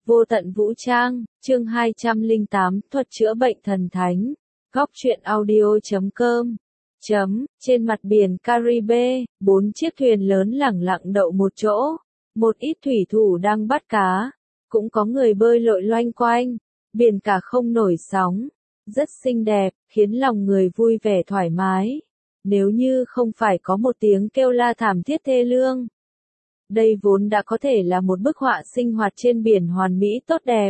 Vô tận vũ trang, chương 208, thuật chữa bệnh thần thánh. Góc truyện audio.com. Trên mặt biển Caribe, 4 chiếc thuyền lớn lẳng lặng đậu một chỗ. Một ít thủy thủ đang bắt cá. Cũng có người bơi lội loanh quanh. Biển cả không nổi sóng. Rất xinh đẹp, khiến lòng người vui vẻ thoải mái. Nếu như không phải có một tiếng kêu la thảm thiết thê lương. Đây vốn đã có thể là một bức họa sinh hoạt trên biển hoàn mỹ tốt đẹp.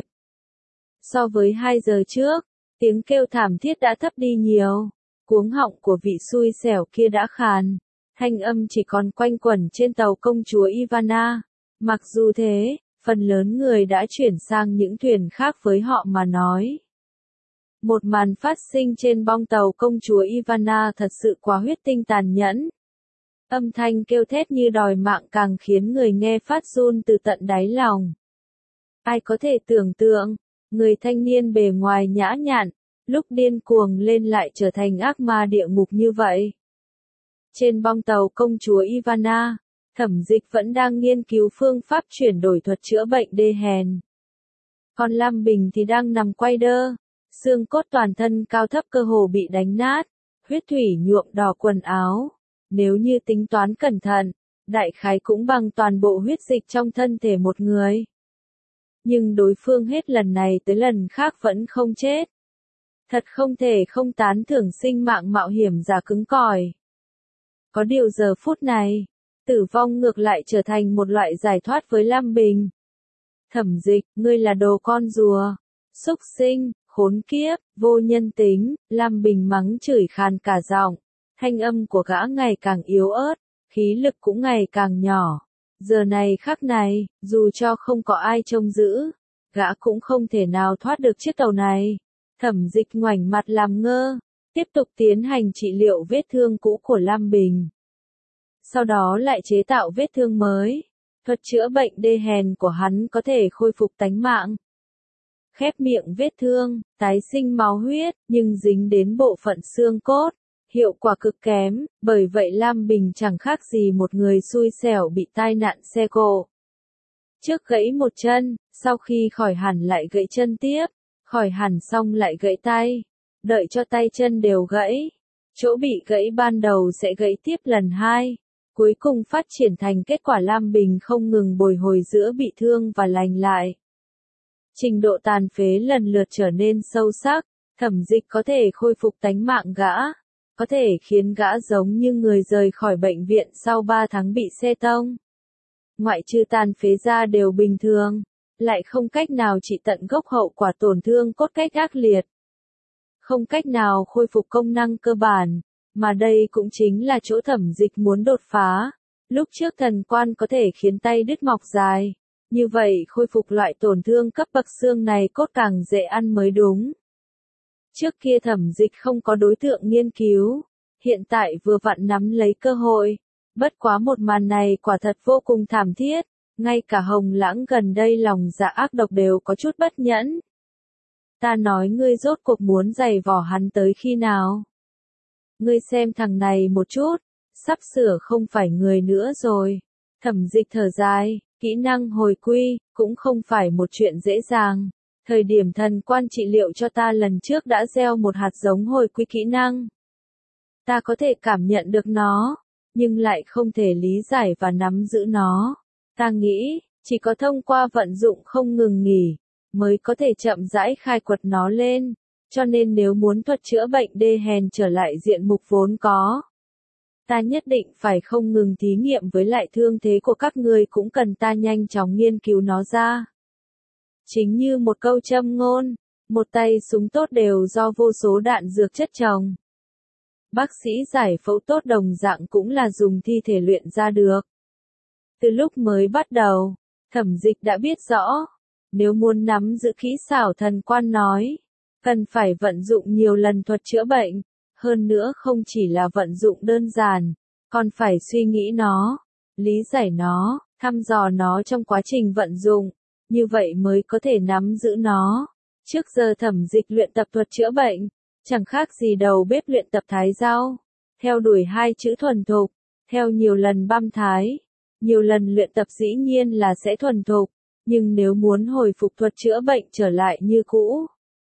So với 2 giờ trước, tiếng kêu thảm thiết đã thấp đi nhiều. Cuống họng của vị xui xẻo kia đã khàn. Thanh âm chỉ còn quanh quẩn trên tàu công chúa Ivana. Mặc dù thế, phần lớn người đã chuyển sang những thuyền khác với họ mà nói. Một màn phát sinh trên bong tàu công chúa Ivana thật sự quá huyết tinh tàn nhẫn. Âm thanh kêu thét như đòi mạng càng khiến người nghe phát run từ tận đáy lòng. Ai có thể tưởng tượng, người thanh niên bề ngoài nhã nhặn, lúc điên cuồng lên lại trở thành ác ma địa ngục như vậy. Trên bong tàu công chúa Ivana, Thẩm Dịch vẫn đang nghiên cứu phương pháp chuyển đổi thuật chữa bệnh đê hèn. Còn Lam Bình thì đang nằm quay đơ, xương cốt toàn thân cao thấp cơ hồ bị đánh nát, huyết thủy nhuộm đỏ quần áo. Nếu như tính toán cẩn thận, đại khái cũng bằng toàn bộ huyết dịch trong thân thể một người. Nhưng đối phương hết lần này tới lần khác vẫn không chết. Thật không thể không tán thưởng sinh mạng mạo hiểm giả cứng cỏi. Có điều giờ phút này, tử vong ngược lại trở thành một loại giải thoát với Lam Bình. Thẩm Dịch, ngươi là đồ con rùa, súc sinh, khốn kiếp, vô nhân tính, Lam Bình mắng chửi khàn cả giọng. Thanh âm của gã ngày càng yếu ớt, khí lực cũng ngày càng nhỏ. Giờ này khắc này, dù cho không có ai trông giữ, gã cũng không thể nào thoát được chiếc tàu này. Thẩm Dịch ngoảnh mặt làm ngơ, tiếp tục tiến hành trị liệu vết thương cũ của Lam Bình. Sau đó lại chế tạo vết thương mới. Thuật chữa bệnh đê hèn của hắn có thể khôi phục tánh mạng. Khép miệng vết thương, tái sinh máu huyết, nhưng dính đến bộ phận xương cốt. Hiệu quả cực kém, bởi vậy Lam Bình chẳng khác gì một người xui xẻo bị tai nạn xe cộ. Trước gãy một chân, sau khi khỏi hẳn lại gãy chân tiếp, khỏi hẳn xong lại gãy tay, đợi cho tay chân đều gãy. Chỗ bị gãy ban đầu sẽ gãy tiếp lần 2, cuối cùng phát triển thành kết quả Lam Bình không ngừng bồi hồi giữa bị thương và lành lại. Trình độ tàn phế lần lượt trở nên sâu sắc, Thẩm Dịch có thể khôi phục tánh mạng gã. Có thể khiến gã giống như người rời khỏi bệnh viện sau 3 tháng bị xe tông. Ngoại trừ tàn phế ra đều bình thường, lại không cách nào trị tận gốc hậu quả tổn thương cốt cách ác liệt. Không cách nào khôi phục công năng cơ bản, mà đây cũng chính là chỗ Thẩm Dịch muốn đột phá. Lúc trước thần quan có thể khiến tay đứt mọc dài, như vậy khôi phục loại tổn thương cấp bậc xương này cốt càng dễ ăn mới đúng. Trước kia Thẩm Dịch không có đối tượng nghiên cứu, hiện tại vừa vặn nắm lấy cơ hội. Bất quá một màn này quả thật vô cùng thảm thiết, ngay cả Hồng Lãng gần đây lòng dạ ác độc đều có chút bất nhẫn. Ta nói ngươi rốt cuộc muốn giày vò hắn tới khi nào? Ngươi xem thằng này một chút, sắp sửa không phải người nữa rồi. Thẩm Dịch thở dài, kỹ năng hồi quy, cũng không phải một chuyện dễ dàng. Thời điểm thần quan trị liệu cho ta lần trước đã gieo một hạt giống hồi quy kỹ năng. Ta có thể cảm nhận được nó, nhưng lại không thể lý giải và nắm giữ nó. Ta nghĩ, chỉ có thông qua vận dụng không ngừng nghỉ, mới có thể chậm rãi khai quật nó lên. Cho nên nếu muốn thuật chữa bệnh đê hèn trở lại diện mục vốn có, ta nhất định phải không ngừng thí nghiệm với lại thương thế của các ngươi cũng cần ta nhanh chóng nghiên cứu nó ra. Chính như một câu châm ngôn, một tay súng tốt đều do vô số đạn dược chất chồng. Bác sĩ giải phẫu tốt đồng dạng cũng là dùng thi thể luyện ra được. Từ lúc mới bắt đầu, Thẩm Dịch đã biết rõ, nếu muốn nắm giữ kỹ xảo thần quan nói, cần phải vận dụng nhiều lần thuật chữa bệnh, hơn nữa không chỉ là vận dụng đơn giản, còn phải suy nghĩ nó, lý giải nó, thăm dò nó trong quá trình vận dụng. Như vậy mới có thể nắm giữ nó. Trước giờ Thẩm Dịch luyện tập thuật chữa bệnh, chẳng khác gì đầu bếp luyện tập thái rau. Theo đuổi 2 chữ thuần thục, theo nhiều lần băm thái, nhiều lần luyện tập dĩ nhiên là sẽ thuần thục. Nhưng nếu muốn hồi phục thuật chữa bệnh trở lại như cũ,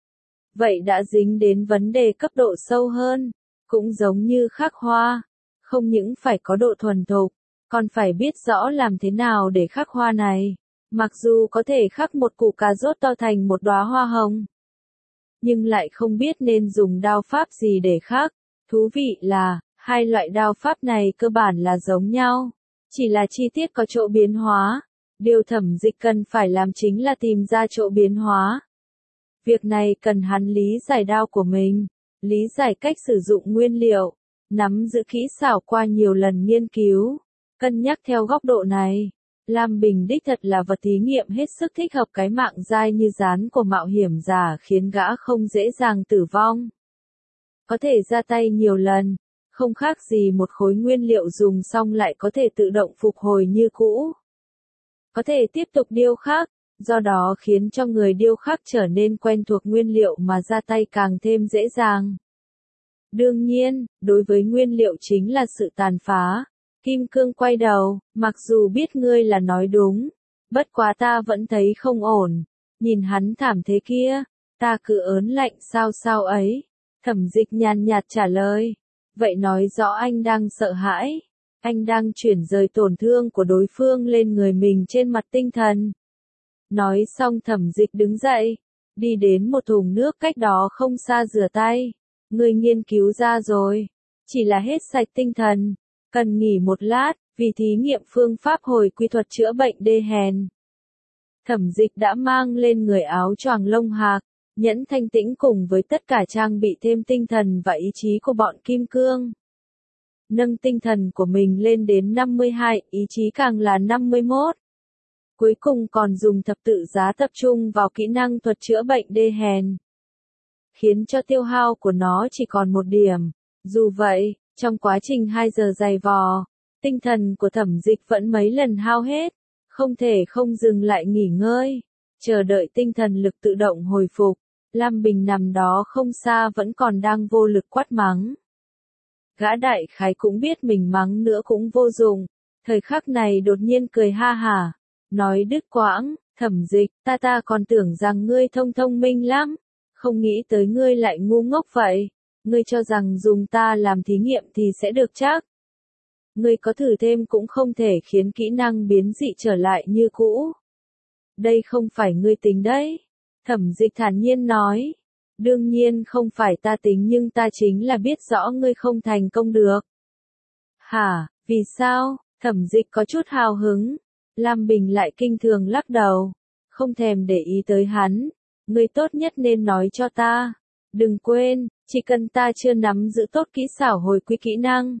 vậy đã dính đến vấn đề cấp độ sâu hơn, cũng giống như khắc hoa, không những phải có độ thuần thục, còn phải biết rõ làm thế nào để khắc hoa này. Mặc dù có thể khắc một củ cà rốt to thành một đóa hoa hồng, nhưng lại không biết nên dùng đao pháp gì để khắc. Thú vị là, hai loại đao pháp này cơ bản là giống nhau, chỉ là chi tiết có chỗ biến hóa. Điều Thẩm Dịch cần phải làm chính là tìm ra chỗ biến hóa. Việc này cần hắn lý giải đao của mình, lý giải cách sử dụng nguyên liệu, nắm giữ kỹ xảo qua nhiều lần nghiên cứu, cân nhắc theo góc độ này. Lam Bình đích thật là vật thí nghiệm hết sức thích hợp cái mạng dai như rán của mạo hiểm giả khiến gã không dễ dàng tử vong. Có thể ra tay nhiều lần, không khác gì một khối nguyên liệu dùng xong lại có thể tự động phục hồi như cũ. Có thể tiếp tục điêu khắc, do đó khiến cho người điêu khắc trở nên quen thuộc nguyên liệu mà ra tay càng thêm dễ dàng. Đương nhiên, đối với nguyên liệu chính là sự tàn phá. Kim Cương quay đầu, mặc dù biết ngươi là nói đúng, bất quá ta vẫn thấy không ổn. Nhìn hắn thảm thế kia, ta cứ ớn lạnh sao ấy. Thẩm Dịch nhàn nhạt trả lời. Vậy nói rõ anh đang sợ hãi. Anh đang chuyển rời tổn thương của đối phương lên người mình trên mặt tinh thần. Nói xong Thẩm Dịch đứng dậy, đi đến một thùng nước cách đó không xa rửa tay. Ngươi nghiên cứu ra rồi, chỉ là hết sạch tinh thần, cần nghỉ một lát, vì thí nghiệm phương pháp hồi quy thuật chữa bệnh đê hèn. Thẩm Dịch đã mang lên người áo choàng lông hạc, nhẫn thanh tĩnh cùng với tất cả trang bị thêm tinh thần và ý chí của bọn Kim Cương. Nâng tinh thần của mình lên đến 52, ý chí càng là 51. Cuối cùng còn dùng thập tự giá tập trung vào kỹ năng thuật chữa bệnh đê hèn, khiến cho tiêu hao của nó chỉ còn 1 điểm. Dù vậy, trong quá trình 2 giờ dày vò, tinh thần của Thẩm Dịch vẫn mấy lần hao hết, không thể không dừng lại nghỉ ngơi, chờ đợi tinh thần lực tự động hồi phục. Lam Bình nằm đó không xa vẫn còn đang vô lực quát mắng. Gã đại khái cũng biết mình mắng nữa cũng vô dụng, thời khắc này đột nhiên cười ha hả, nói đứt quãng, Thẩm Dịch, ta còn tưởng rằng ngươi thông minh lắm, không nghĩ tới ngươi lại ngu ngốc vậy. Ngươi cho rằng dùng ta làm thí nghiệm thì sẽ được chắc. Ngươi có thử thêm cũng không thể khiến kỹ năng biến dị trở lại như cũ. Đây không phải ngươi tính đấy. Thẩm Dịch thản nhiên nói. Đương nhiên không phải ta tính nhưng ta chính là biết rõ ngươi không thành công được. Hả, vì sao? Thẩm Dịch có chút hào hứng. Lam Bình lại kinh thường lắc đầu. Không thèm để ý tới hắn. Ngươi tốt nhất nên nói cho ta. Đừng quên, chỉ cần ta chưa nắm giữ tốt kỹ xảo hồi quy kỹ năng,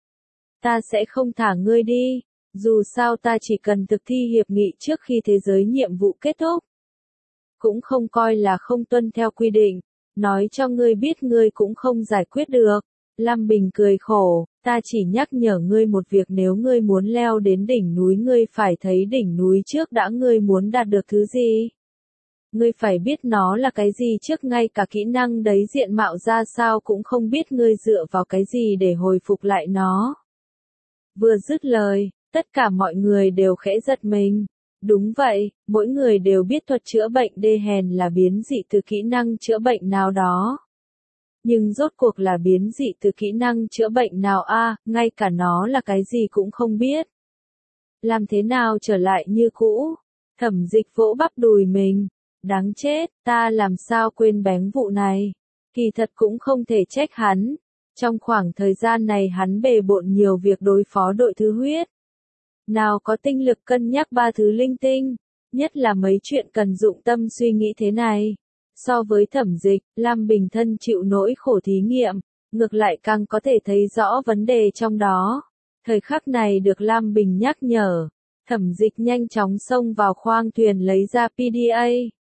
ta sẽ không thả ngươi đi. Dù sao ta chỉ cần thực thi hiệp nghị trước khi thế giới nhiệm vụ kết thúc. Cũng không coi là không tuân theo quy định. Nói cho ngươi biết ngươi cũng không giải quyết được. Lam Bình cười khổ, ta chỉ nhắc nhở ngươi một việc, nếu ngươi muốn leo đến đỉnh núi ngươi phải thấy đỉnh núi trước đã, ngươi muốn đạt được thứ gì. Ngươi phải biết nó là cái gì trước, ngay cả kỹ năng đấy diện mạo ra sao cũng không biết, ngươi dựa vào cái gì để hồi phục lại nó. Vừa dứt lời, tất cả mọi người đều khẽ giật mình. Đúng vậy, mỗi người đều biết thuật chữa bệnh đê hèn là biến dị từ kỹ năng chữa bệnh nào đó. Nhưng rốt cuộc là biến dị từ kỹ năng chữa bệnh nào a, ngay cả nó là cái gì cũng không biết. Làm thế nào trở lại như cũ? Thẩm Dịch vỗ bắp đùi mình. Đáng chết, ta làm sao quên bén vụ này. Kỳ thật cũng không thể trách hắn. Trong khoảng thời gian này hắn bề bộn nhiều việc đối phó đội thứ huyết. Nào có tinh lực cân nhắc 3 thứ linh tinh, nhất là mấy chuyện cần dụng tâm suy nghĩ thế này. So với Thẩm Dịch, Lam Bình thân chịu nỗi khổ thí nghiệm, ngược lại càng có thể thấy rõ vấn đề trong đó. Thời khắc này được Lam Bình nhắc nhở, Thẩm Dịch nhanh chóng xông vào khoang thuyền lấy ra PDA.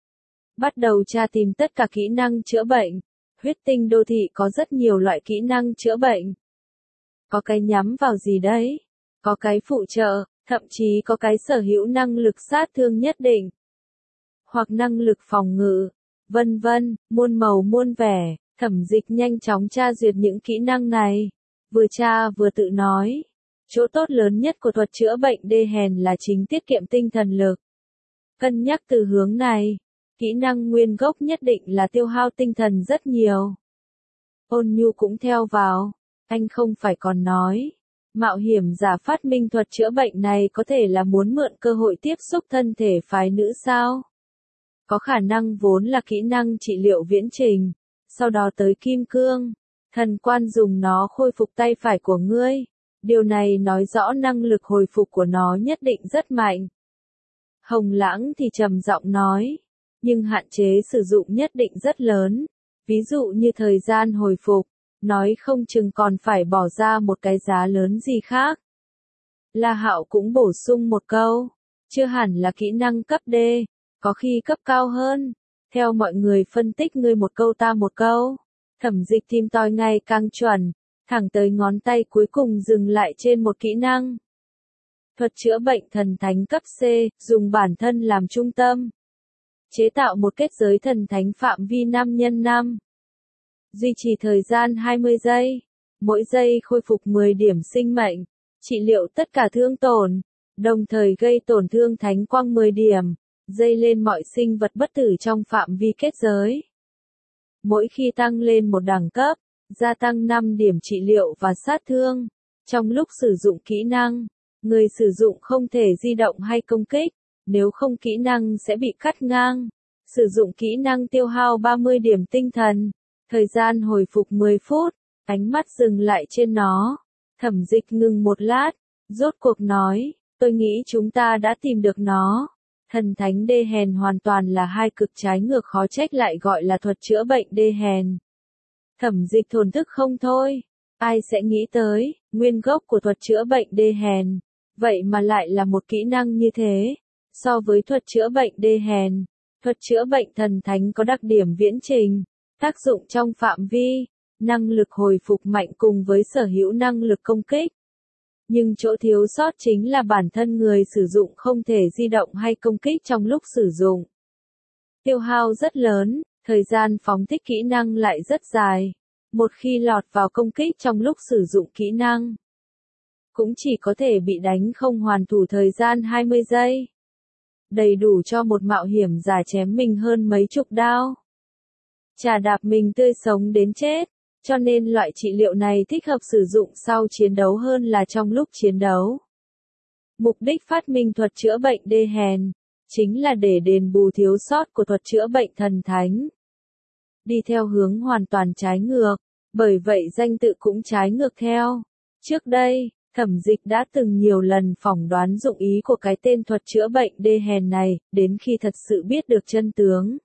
Bắt đầu tra tìm tất cả kỹ năng chữa bệnh. Huyết tinh đô thị có rất nhiều loại kỹ năng chữa bệnh. Có cái nhắm vào gì đấy, có cái phụ trợ, thậm chí có cái sở hữu năng lực sát thương nhất định, hoặc năng lực phòng ngự, vân vân, muôn màu muôn vẻ. Thẩm Dịch nhanh chóng tra duyệt những kỹ năng này, vừa tra vừa tự nói. Chỗ tốt lớn nhất của thuật chữa bệnh đê hèn là chính tiết kiệm tinh thần lực. Cân nhắc từ hướng này, kỹ năng nguyên gốc nhất định là tiêu hao tinh thần rất nhiều. Ôn Nhu cũng theo vào, anh không phải còn nói, mạo hiểm giả phát minh thuật chữa bệnh này có thể là muốn mượn cơ hội tiếp xúc thân thể phái nữ sao? Có khả năng vốn là kỹ năng trị liệu viễn trình, sau đó tới kim cương, thần quan dùng nó khôi phục tay phải của ngươi. Điều này nói rõ năng lực hồi phục của nó nhất định rất mạnh. Hồng Lãng thì trầm giọng nói, nhưng hạn chế sử dụng nhất định rất lớn, ví dụ như thời gian hồi phục, nói không chừng còn phải bỏ ra một cái giá lớn gì khác. La Hạo cũng bổ sung một câu, chưa hẳn là kỹ năng cấp D, có khi cấp cao hơn. Theo mọi người phân tích ngươi một câu ta một câu, Thẩm Dịch tìm tòi ngày càng chuẩn, thẳng tới ngón tay cuối cùng dừng lại trên một kỹ năng. Thuật chữa bệnh thần thánh cấp C, dùng bản thân làm trung tâm. Chế tạo một kết giới thần thánh phạm vi 5x5. Duy trì thời gian 20 giây. Mỗi giây khôi phục 10 điểm sinh mệnh. Trị liệu tất cả thương tổn. Đồng thời gây tổn thương thánh quang 10 điểm. Dây lên mọi sinh vật bất tử trong phạm vi kết giới. Mỗi khi tăng lên một đẳng cấp, gia tăng 5 điểm trị liệu và sát thương. Trong lúc sử dụng kỹ năng, người sử dụng không thể di động hay công kích, nếu không kỹ năng sẽ bị cắt ngang. Sử dụng kỹ năng tiêu hao 30 điểm tinh thần, thời gian hồi phục 10 phút, ánh mắt dừng lại trên nó. Thẩm Dịch ngừng một lát, rốt cuộc nói, tôi nghĩ chúng ta đã tìm được nó. Thần thánh đê hèn hoàn toàn là hai cực trái ngược, khó trách lại gọi là thuật chữa bệnh đê hèn. Thẩm Dịch thổn thức không thôi, ai sẽ nghĩ tới, nguyên gốc của thuật chữa bệnh đê hèn, vậy mà lại là một kỹ năng như thế. So với thuật chữa bệnh đê hèn, thuật chữa bệnh thần thánh có đặc điểm viễn trình, tác dụng trong phạm vi, năng lực hồi phục mạnh cùng với sở hữu năng lực công kích. Nhưng chỗ thiếu sót chính là bản thân người sử dụng không thể di động hay công kích trong lúc sử dụng. Tiêu hao rất lớn, thời gian phóng thích kỹ năng lại rất dài. Một khi lọt vào công kích trong lúc sử dụng kỹ năng, cũng chỉ có thể bị đánh không hoàn thủ thời gian 20 giây. Đầy đủ cho một mạo hiểm giả chém mình hơn mấy chục đao. Chà đạp mình tươi sống đến chết, cho nên loại trị liệu này thích hợp sử dụng sau chiến đấu hơn là trong lúc chiến đấu. Mục đích phát minh thuật chữa bệnh đê hèn, chính là để đền bù thiếu sót của thuật chữa bệnh thần thánh. Đi theo hướng hoàn toàn trái ngược, bởi vậy danh tự cũng trái ngược theo. Trước đây, Thẩm Dịch đã từng nhiều lần phỏng đoán dụng ý của cái tên thuật chữa bệnh đê hèn này, đến khi thật sự biết được chân tướng.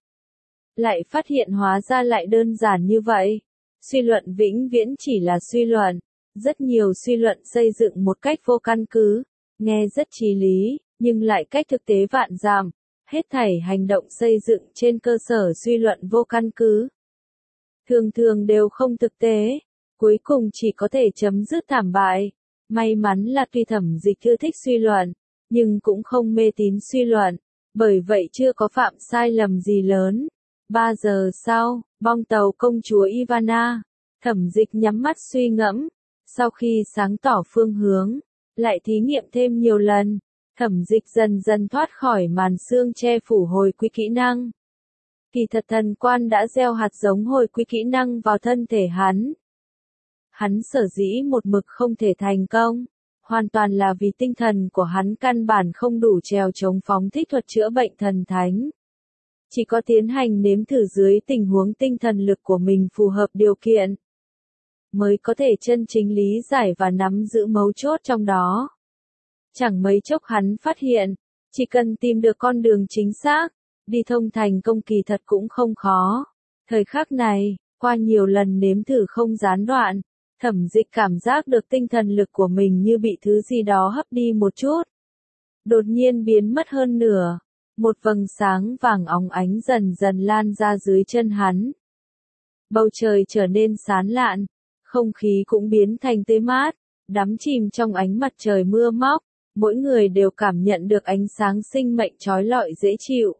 Lại phát hiện hóa ra lại đơn giản như vậy. Suy luận vĩnh viễn chỉ là suy luận. Rất nhiều suy luận xây dựng một cách vô căn cứ, nghe rất chí lý, nhưng lại cách thực tế vạn dặm. Hết thảy hành động xây dựng trên cơ sở suy luận vô căn cứ, thường thường đều không thực tế, cuối cùng chỉ có thể chấm dứt thảm bại. May mắn là tuy Thẩm Dịch ưa thích suy luận, nhưng cũng không mê tín suy luận, bởi vậy chưa có phạm sai lầm gì lớn. 3 giờ sau, bong tàu công chúa Ivana, Thẩm Dịch nhắm mắt suy ngẫm, sau khi sáng tỏ phương hướng, lại thí nghiệm thêm nhiều lần, Thẩm Dịch dần dần thoát khỏi màn sương che phủ hồi quy kỹ năng. Kỳ thật thần quan đã gieo hạt giống hồi quy kỹ năng vào thân thể hắn. Hắn sở dĩ một mực không thể thành công, hoàn toàn là vì tinh thần của hắn căn bản không đủ trèo chống phóng thích thuật chữa bệnh thần thánh. Chỉ có tiến hành nếm thử dưới tình huống tinh thần lực của mình phù hợp điều kiện, mới có thể chân chính lý giải và nắm giữ mấu chốt trong đó. Chẳng mấy chốc hắn phát hiện, chỉ cần tìm được con đường chính xác, đi thông thành công kỳ thật cũng không khó. Thời khắc này, qua nhiều lần nếm thử không gián đoạn, Thẩm Dịch cảm giác được tinh thần lực của mình như bị thứ gì đó hấp đi một chút. Đột nhiên biến mất hơn nửa. Một vầng sáng vàng óng ánh dần dần lan ra dưới chân hắn. Bầu trời trở nên sáng lạn, không khí cũng biến thành tươi mát, đắm chìm trong ánh mặt trời mưa móc, mỗi người đều cảm nhận được ánh sáng sinh mệnh chói lọi dễ chịu.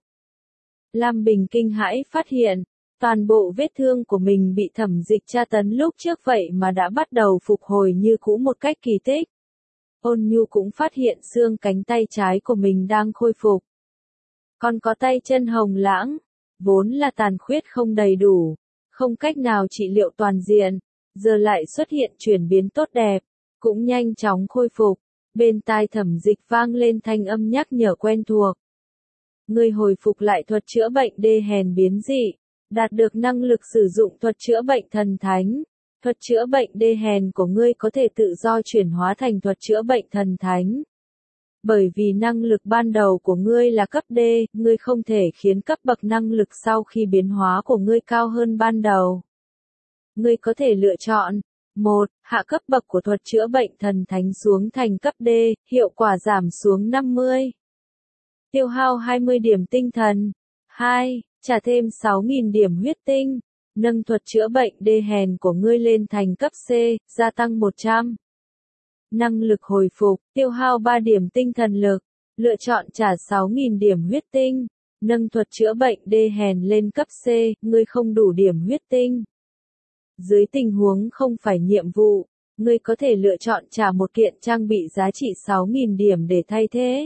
Lam Bình kinh hãi phát hiện, toàn bộ vết thương của mình bị Thẩm Dịch tra tấn lúc trước vậy mà đã bắt đầu phục hồi như cũ một cách kỳ tích. Ôn Nhu cũng phát hiện xương cánh tay trái của mình đang khôi phục. Còn có tay chân hồng lãng, vốn là tàn khuyết không đầy đủ, không cách nào trị liệu toàn diện, giờ lại xuất hiện chuyển biến tốt đẹp, cũng nhanh chóng khôi phục. Bên tai Thẩm Dịch vang lên thanh âm nhắc nhở quen thuộc. Ngươi hồi phục lại thuật chữa bệnh đê hèn biến dị, đạt được năng lực sử dụng thuật chữa bệnh thần thánh. Thuật chữa bệnh đê hèn của ngươi có thể tự do chuyển hóa thành thuật chữa bệnh thần thánh. Bởi vì năng lực ban đầu của ngươi là cấp D, ngươi không thể khiến cấp bậc năng lực sau khi biến hóa của ngươi cao hơn ban đầu. Ngươi có thể lựa chọn 1. Hạ cấp bậc của thuật chữa bệnh thần thánh xuống thành cấp D, hiệu quả giảm xuống 50. Tiêu hao 20 điểm tinh thần. 2. Trả thêm 6.000 điểm huyết tinh. Nâng thuật chữa bệnh đê hèn của ngươi lên thành cấp C, gia tăng 100. Năng lực hồi phục, tiêu hao 3 điểm tinh thần lực. Lựa chọn trả 6.000 điểm huyết tinh. Nâng thuật chữa bệnh đê hèn lên cấp C, ngươi không đủ điểm huyết tinh. Dưới tình huống không phải nhiệm vụ, ngươi có thể lựa chọn trả một kiện trang bị giá trị 6.000 điểm để thay thế.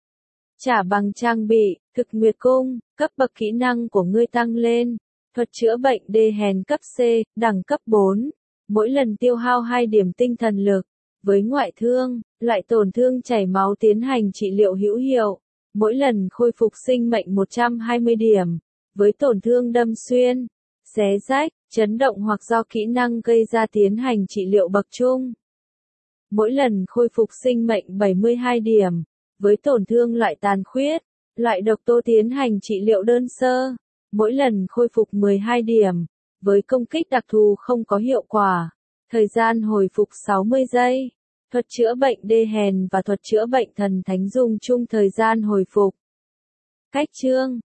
Trả bằng trang bị, thực nguyệt cung, cấp bậc kỹ năng của ngươi tăng lên. Thuật chữa bệnh đê hèn cấp C, đẳng cấp 4. Mỗi lần tiêu hao 2 điểm tinh thần lực. Với ngoại thương, loại tổn thương chảy máu tiến hành trị liệu hữu hiệu. Mỗi lần khôi phục sinh mệnh 120 điểm. Với tổn thương đâm xuyên, xé rách, chấn động hoặc do kỹ năng gây ra tiến hành trị liệu bậc trung. Mỗi lần khôi phục sinh mệnh 72 điểm. Với tổn thương loại tàn khuyết, loại độc tố tiến hành trị liệu đơn sơ. Mỗi lần khôi phục 12 điểm. Với công kích đặc thù không có hiệu quả. Thời gian hồi phục 60 giây. Thuật chữa bệnh đê hèn và thuật chữa bệnh thần thánh dùng chung thời gian hồi phục. Cách chương